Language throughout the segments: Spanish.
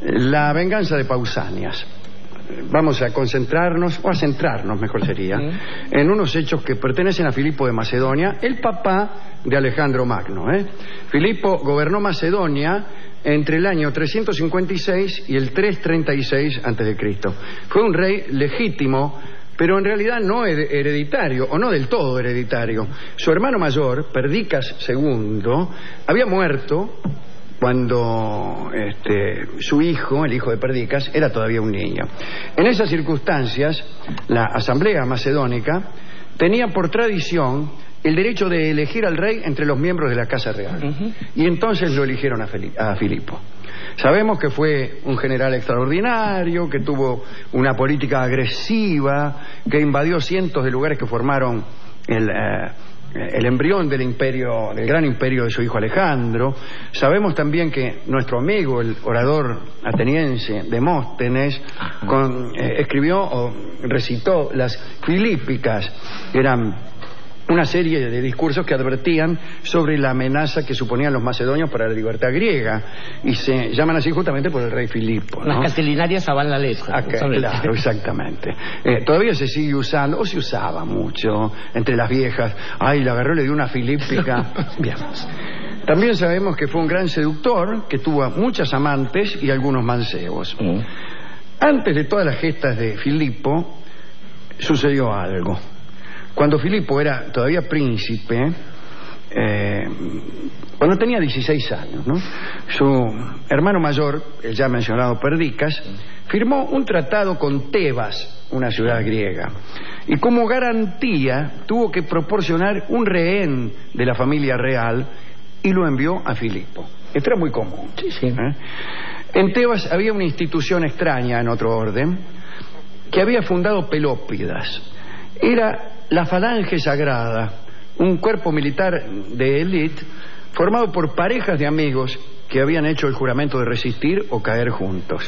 La venganza de Pausanias. Vamos a concentrarnos, o a centrarnos, mejor sería, en unos hechos que pertenecen a Filipo de Macedonia, el papá de Alejandro Magno. Filipo gobernó Macedonia entre el año 356 y el 336 a.C. Fue un rey legítimo, pero en realidad no hereditario, o no del todo hereditario. Su hermano mayor, Perdicas II, había muerto cuando su hijo, el hijo de Perdicas, era todavía un niño. En esas circunstancias, la asamblea macedónica tenía por tradición el derecho de elegir al rey entre los miembros de la Casa Real. Y entonces lo eligieron a Filipo. Sabemos que fue un general extraordinario, que tuvo una política agresiva, que invadió cientos de lugares que formaron el embrión del imperio, del gran imperio de su hijo Alejandro. Sabemos también que nuestro amigo, el orador ateniense Demóstenes, escribió o recitó las Filípicas, que eran una serie de discursos que advertían sobre la amenaza que suponían los macedonios para la libertad griega, y se llaman así justamente por el rey Filipo, ¿no? Las catilinarias a la letra. Claro, exactamente. Todavía se sigue usando, o se usaba mucho entre las viejas. Ay, la agarró, le dio una filípica. Bien. También sabemos que fue un gran seductor, que tuvo muchas amantes y algunos mancebos. Antes de todas las gestas de Filipo sucedió algo. Cuando Filipo era todavía príncipe, cuando tenía 16 años, ¿no?, su hermano mayor, el ya mencionado Perdicas, firmó un tratado con Tebas, una ciudad griega, y como garantía tuvo que proporcionar un rehén de la familia real y lo envió a Filipo. Esto era muy común. Sí. En Tebas había una institución extraña en otro orden que había fundado Pelópidas. Era la Falange Sagrada, un cuerpo militar de élite formado por parejas de amigos que habían hecho el juramento de resistir o caer juntos.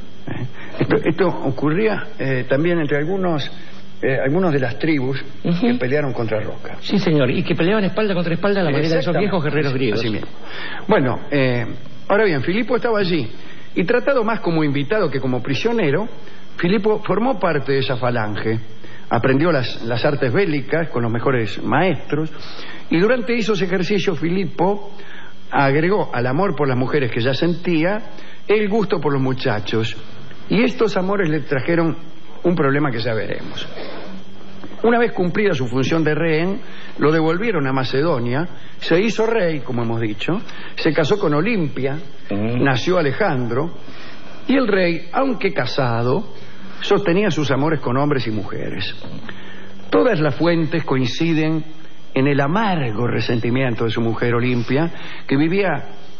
Esto ocurría también entre algunos de las tribus que pelearon contra Roca. Sí, señor, y que peleaban espalda contra espalda a la manera de esos viejos guerreros griegos. Así mismo. Bueno, ahora bien, Filipo estaba allí, y tratado más como invitado que como prisionero, Filipo formó parte de esa falange. Aprendió las artes bélicas con los mejores maestros, y durante esos ejercicios Filipo agregó al amor por las mujeres que ya sentía el gusto por los muchachos, y estos amores le trajeron un problema que ya veremos. Una vez cumplida su función de rehén, lo devolvieron a Macedonia, se hizo rey, como hemos dicho, se casó con Olimpia, nació Alejandro, y el rey, aunque casado, sostenía sus amores con hombres y mujeres. Todas las fuentes coinciden en el amargo resentimiento de su mujer Olimpia, que vivía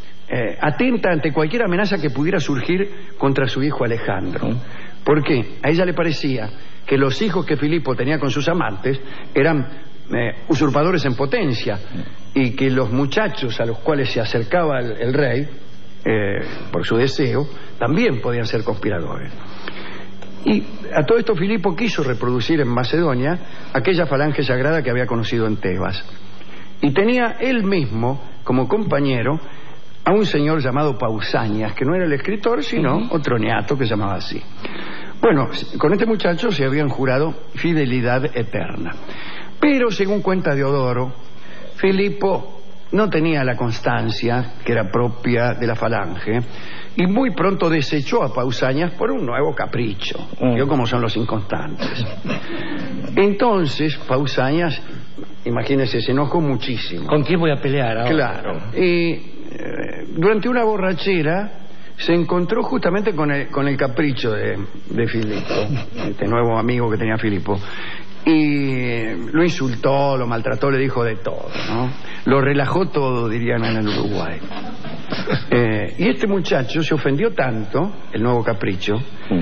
atenta ante cualquier amenaza que pudiera surgir contra su hijo Alejandro. ¿Por qué? A ella le parecía que los hijos que Filipo tenía con sus amantes eran usurpadores en potencia, y que los muchachos a los cuales se acercaba el rey, por su deseo, también podían ser conspiradores. Y a todo esto Filipo quiso reproducir en Macedonia aquella falange sagrada que había conocido en Tebas, y tenía él mismo como compañero a un señor llamado Pausanias, que no era el escritor, sino otro niato que se llamaba así. Bueno, con este muchacho se habían jurado fidelidad eterna, pero según cuenta Diodoro, Filipo no tenía la constancia que era propia de la falange, y muy pronto desechó a Pausanias por un nuevo capricho. Vio cómo son los inconstantes. Entonces Pausanias, imagínense, se enojó muchísimo. ¿Con quién voy a pelear ahora? Claro. Y durante una borrachera se encontró justamente con el capricho de Filipo, este nuevo amigo que tenía Filipo, y lo insultó, lo maltrató, le dijo de todo, ¿no? Lo relajó todo, dirían en el Uruguay. Y este muchacho se ofendió tanto, el nuevo capricho,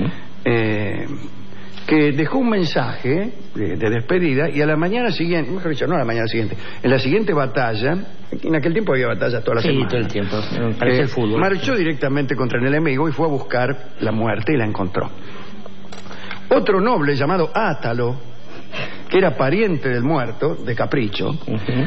que dejó un mensaje de despedida, y a la mañana siguiente, mejor dicho, no a la mañana siguiente, en la siguiente batalla, en aquel tiempo había batallas toda la semana. Sí, todo el tiempo, parece el fútbol. Marchó directamente contra el enemigo y fue a buscar la muerte, y la encontró. Otro noble llamado Átalo, que era pariente del muerto, de Capricho,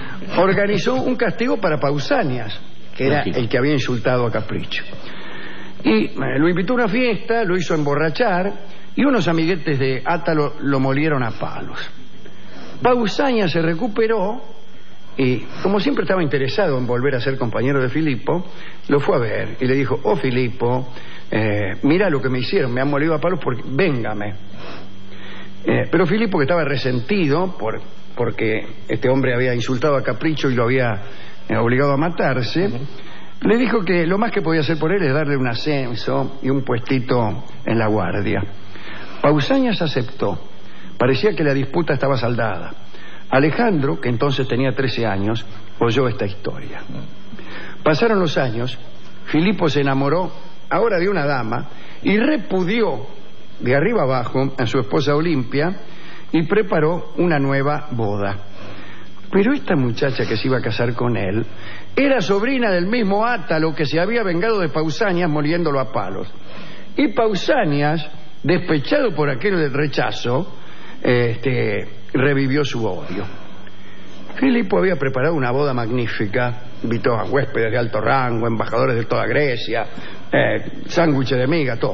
organizó un castigo para Pausanias, que era el que había insultado a Capricho. Y lo invitó a una fiesta, lo hizo emborrachar y unos amiguetes de Átalo lo molieron a palos. Pausanias se recuperó y, como siempre estaba interesado en volver a ser compañero de Filipo, lo fue a ver y le dijo: oh Filipo, mira lo que me hicieron, me han molido a palos, véngame. Pero Filipo, que estaba resentido porque este hombre había insultado a Capricho y lo había obligado a matarse, le dijo que lo más que podía hacer por él es darle un ascenso y un puestito en la guardia. Pausanias aceptó. Parecía que la disputa estaba saldada. Alejandro, que entonces tenía 13 años, oyó esta historia. Pasaron los años, Filipo se enamoró ahora de una dama y repudió de arriba abajo a su esposa Olimpia y preparó una nueva boda. Pero esta muchacha que se iba a casar con él era sobrina del mismo Átalo que se había vengado de Pausanias moliéndolo a palos. Y Pausanias, despechado por aquel rechazo, revivió su odio. Filipo había preparado una boda magnífica, invitó a huéspedes de alto rango, embajadores de toda Grecia, sándwiches de miga, todo.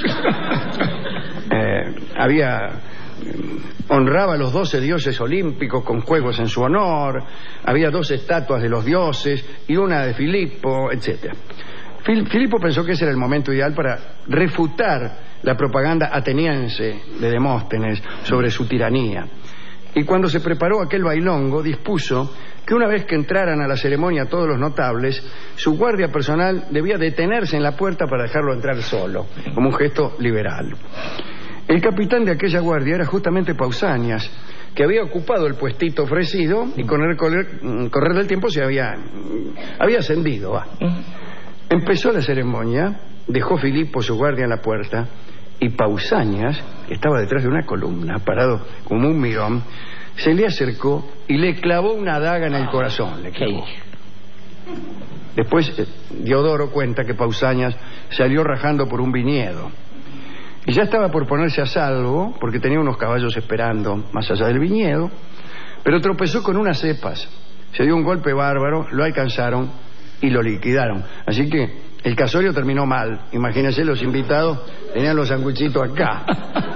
Honraba a los 12 dioses olímpicos con juegos en su honor, había 2 estatuas de los dioses y una de Filipo, etc. Filipo pensó que ese era el momento ideal para refutar la propaganda ateniense de Demóstenes sobre su tiranía. Y cuando se preparó aquel bailongo, dispuso que una vez que entraran a la ceremonia todos los notables, su guardia personal debía detenerse en la puerta para dejarlo entrar solo, como un gesto liberal. El capitán de aquella guardia era justamente Pausanias, que había ocupado el puestito ofrecido y con el correr del tiempo se había ascendido. Empezó la ceremonia, dejó Filipo su guardia en la puerta y Pausanias, que estaba detrás de una columna, parado como un mirón, se le acercó y le clavó una daga en el corazón. Le clavó. Después Diodoro cuenta que Pausanias salió rajando por un viñedo y ya estaba por ponerse a salvo porque tenía unos caballos esperando más allá del viñedo, pero tropezó con unas cepas, se dio un golpe bárbaro, lo alcanzaron y lo liquidaron. Así que el casorio terminó mal. Imagínense, los invitados tenían los sanguchitos acá.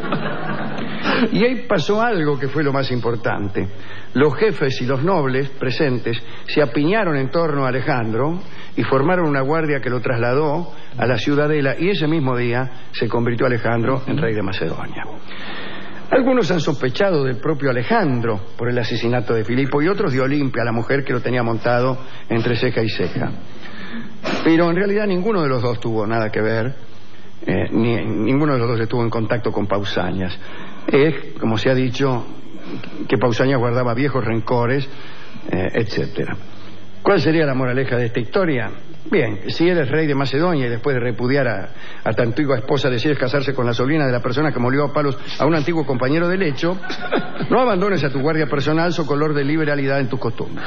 Y ahí pasó algo que fue lo más importante. Los jefes y los nobles presentes se apiñaron en torno a Alejandro y formaron una guardia que lo trasladó a la ciudadela, y ese mismo día se convirtió Alejandro en rey de Macedonia. Algunos han sospechado del propio Alejandro por el asesinato de Filipo y otros de Olimpia, la mujer que lo tenía montado entre ceja y ceja. Pero en realidad ninguno de los dos tuvo nada que ver, ninguno de los dos estuvo en contacto con Pausanias. Es, como se ha dicho, que Pausanias guardaba viejos rencores, etcétera. ¿Cuál sería la moraleja de esta historia? Bien, si eres rey de Macedonia y después de repudiar a tu antigua esposa decides casarse con la sobrina de la persona que molió a palos a un antiguo compañero de lecho, no abandones a tu guardia personal socolor de liberalidad en tus costumbres.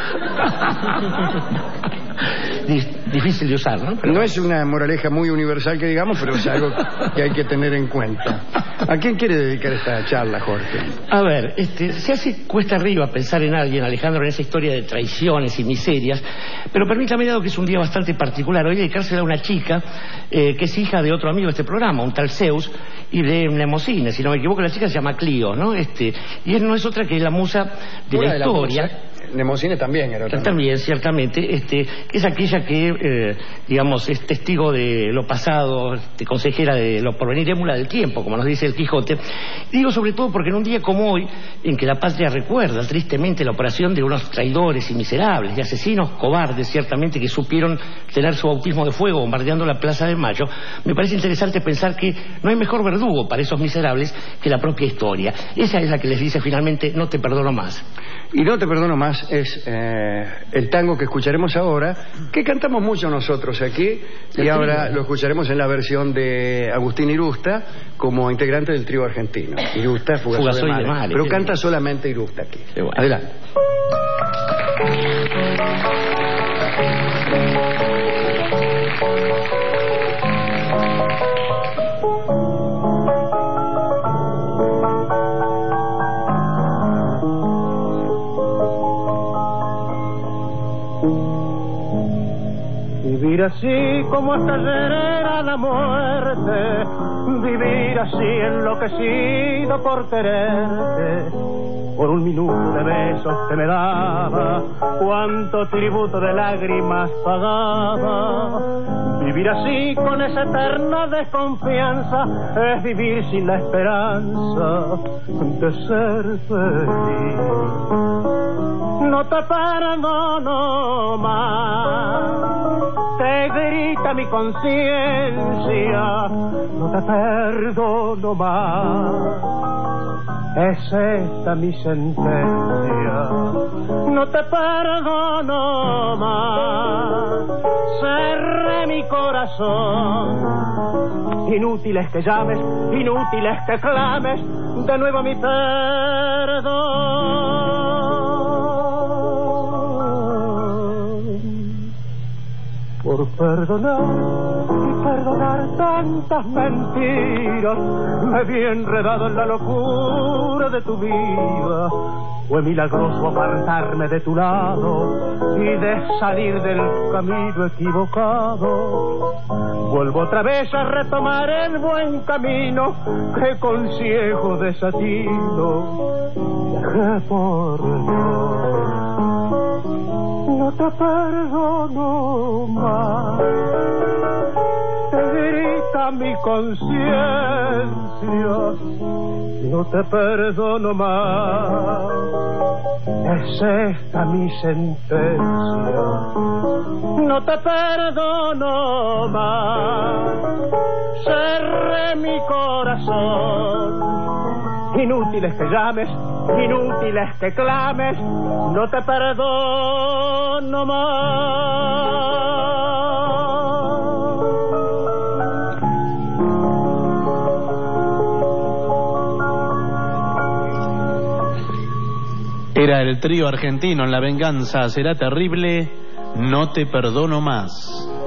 Difícil de usar, ¿no? No es una moraleja muy universal que digamos, pero es algo que hay que tener en cuenta. ¿A quién quiere dedicar esta charla, Jorge? A ver, se hace cuesta arriba pensar en alguien, Alejandro, en esa historia de traiciones y miserias, pero permítame, dado que es un día bastante particular, hoy dedicársela a una chica que es hija de otro amigo de este programa, un tal Zeus, y de Mnemosine, si no me equivoco, la chica se llama Clio, ¿no? Y él no es otra que la musa de la historia. Mnemosine también era. También, ciertamente, es aquella que, digamos, es testigo de lo pasado, consejera de lo porvenir, émula del tiempo, como nos dice el Quijote. Digo sobre todo porque en un día como hoy, en que la patria recuerda tristemente la operación de unos traidores y miserables, de asesinos cobardes, ciertamente, que supieron tener su bautismo de fuego bombardeando la Plaza de Mayo, me parece interesante pensar que no hay mejor verdugo para esos miserables que la propia historia. Esa es la que les dice finalmente: no te perdono más. Y no te perdono más es el tango que escucharemos ahora, que cantamos mucho nosotros aquí, y ahora lo escucharemos en la versión de Agustín Irusta como integrante del trío argentino. Irusta, Fugasoy de Mare, pero canta solamente Irusta aquí. Bueno. Adelante. Vivir así como hasta ayer era la muerte, vivir así enloquecido por quererte. Por un minuto de besos que me daba, cuánto tributo de lágrimas pagaba. Vivir así con esa eterna desconfianza es vivir sin la esperanza de ser feliz. No te perdono más, te grita mi conciencia, no te perdono más. Es esta mi sentencia, no te perdono más. Cerré mi corazón, inútil es que llames, inútil es que clames de nuevo mi perdón. Por perdonar y perdonar tantas mentiras, me vi enredado en la locura de tu vida. Fue milagroso apartarme de tu lado y de salir del camino equivocado. Vuelvo otra vez a retomar el buen camino que con ciego desatino dejé por Dios. No te perdono más, te grita mi conciencia, no te perdono más. Es esta mi sentencia, no te perdono más. Cerré mi corazón, inútil es que llames, inútil es que clames, no te perdono más. Era el trío argentino en La venganza será terrible, no te perdono más.